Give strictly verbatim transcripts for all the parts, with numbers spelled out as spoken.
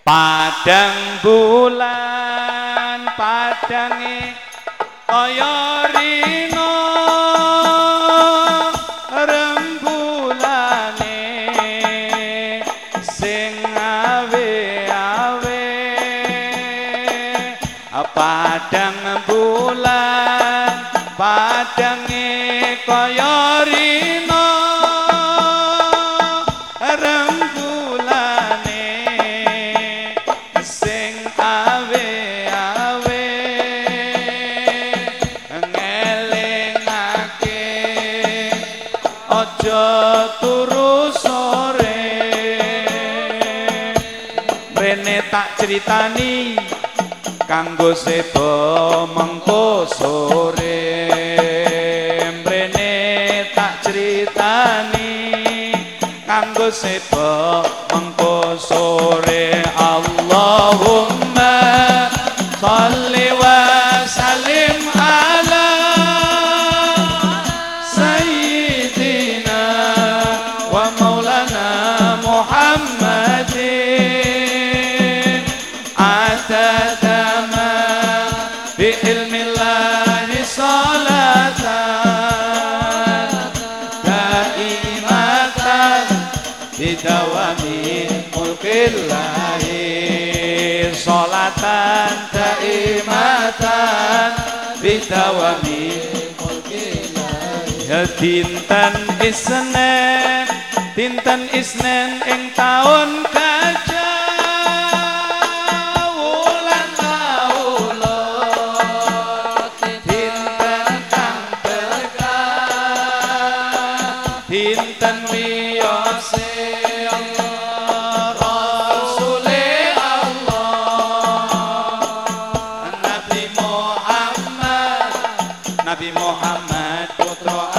Padang bulan padange kaya rina rembulane sing awe-awe padang bulan padange kaya rina turu sore rene tak critani kanggo seba mengko sore rene tak critani kanggo seba mengko sore Allahumma sholli wa sallim ala Muhammadin atadama bi ilmillahi salatan daimatan bidawami mulkillahi salatan daimatan bidawami mulkillahi ya dinten Isnin dinten Isnin ing taun gajah wulan maulud dinten kang berkah dinten wiyose Allah Rasule Allah Nabi Muhammad Nabi Muhammad putra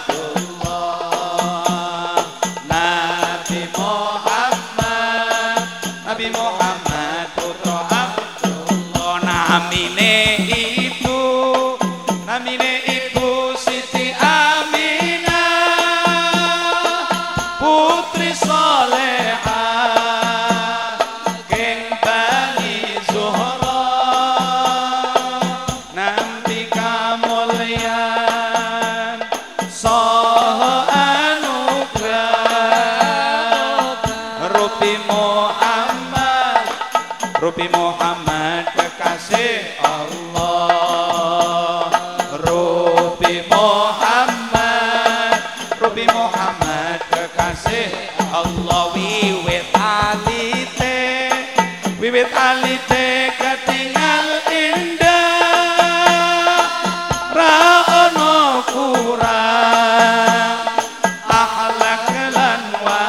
Nabi Muhammad putra Abdullah namine ibu namine ibu Siti Aminah putri salehah geng Bani Zuhra nampi kamulyan saha anugrah rupi Rupi Muhammad kekasih Allah Rupi Muhammad Rupi Muhammad kekasih Allah wiwit alite wiwit alite ketinggal indah ra ono kurang akhlak lan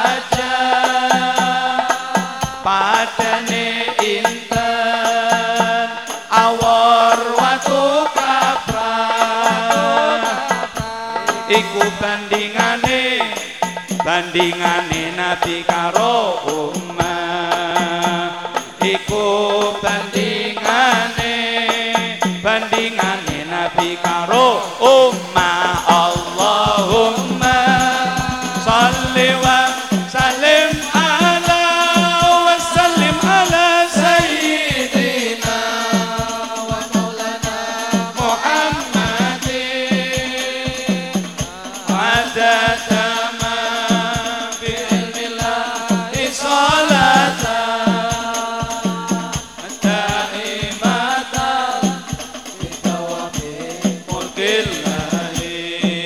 wajah padane iku bandingane bandingane Nabi karo ummah iku bandingane bandingane Nabi karo ummah Allahumma sholli wa sallim ala wa sallim ala sayyidina wa maulana Muhammadin adadama bi ilmillahi salatan daimatan bidawami mulkillahi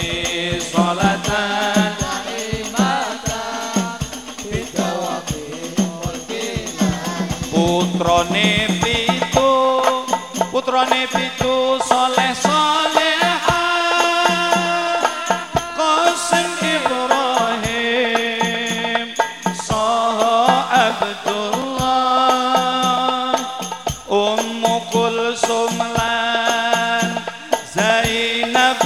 salatan daimatan bidawami mulkillahi putrane pitu putrane pitu soleh solehah Qasim Ibrahim Saha Abdullah Ummu Kulsum lan Zainab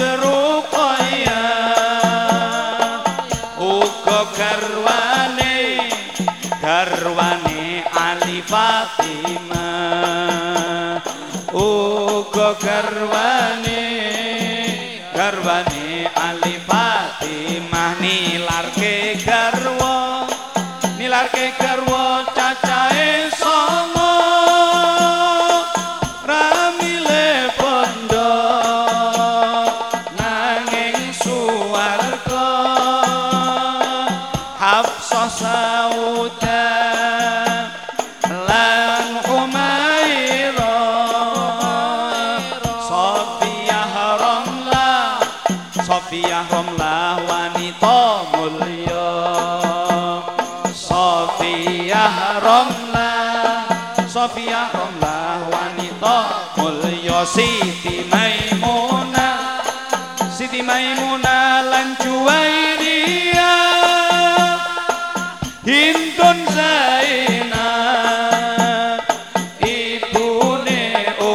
Ruqayyah uga garwane garwane Ali Fatimah uga garwane garwane Ali Fatimah nilarke garwa nilarke garwa cacahe song Romlah Sofia Romlah wanita mulya Siti Maimunah Siti Maimunah lan Juwairiyah Hindun Zainab ibune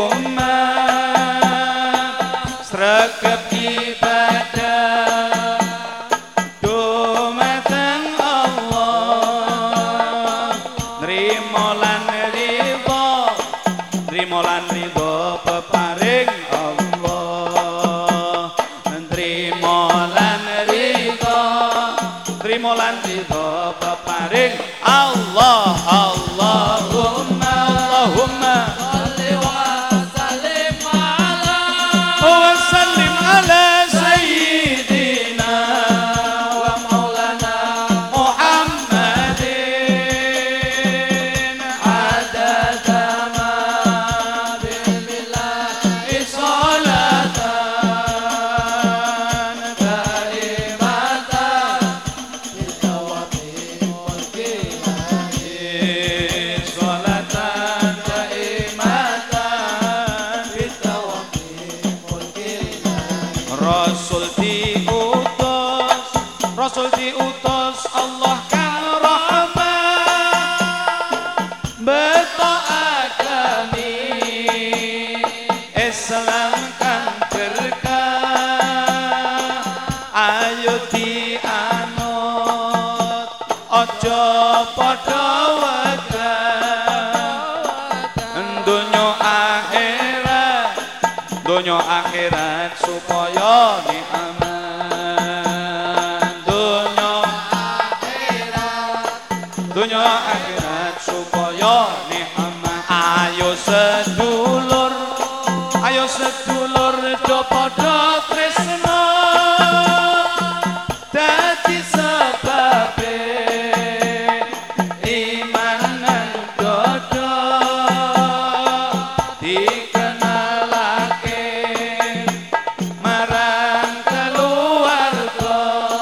Ummah sregep ibadah dumateng Allah nrimo lan ridho nrimo lan ridho peparing Allah nrimo lan ridho nrimo lan ridho peparing Allah Allahumma Allahumma shalli wa sallim ala wa sallim ala sayyidina wa maulana Muhammadin adada ma billahi salatan daimatan bitawafil mulki salatan daimatan bitawafil mulki Rasul diutus Rasul diutus Allah kang rahmat beto agami Islam kang berkah ayo dianut aja padha wegah donya akhirat donya akhirat supaya ni aman donya akhirat donya akhirat supaya ni aman ayo sedulur ayo sedulur do padha tresna dadi sebabe imanan dodo dikenalake marang keluarga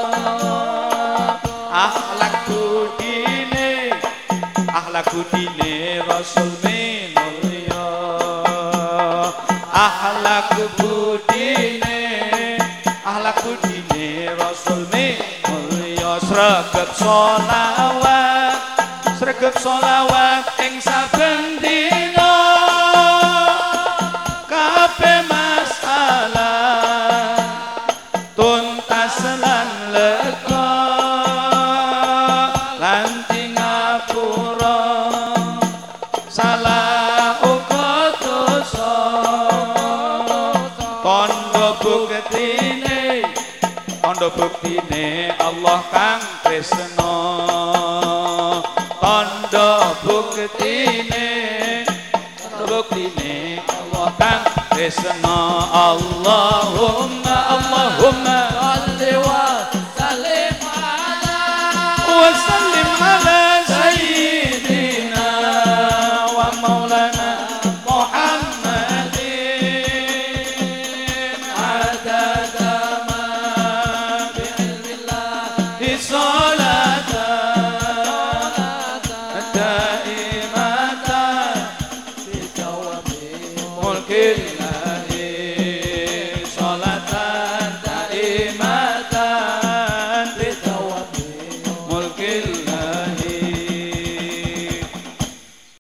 akhlak budine akhlak budine Rasul minulya akhlak budine akhlak budine Rasul minulya sregep sholawat sregep sholawat ing saben dina kabeh masalah tuntas lan lega lan tingapura salah uga dosa tandha buktine tandha buktine Allah kang tresna tandha buktine buktine Allah kang tresna Allahumma Allahumma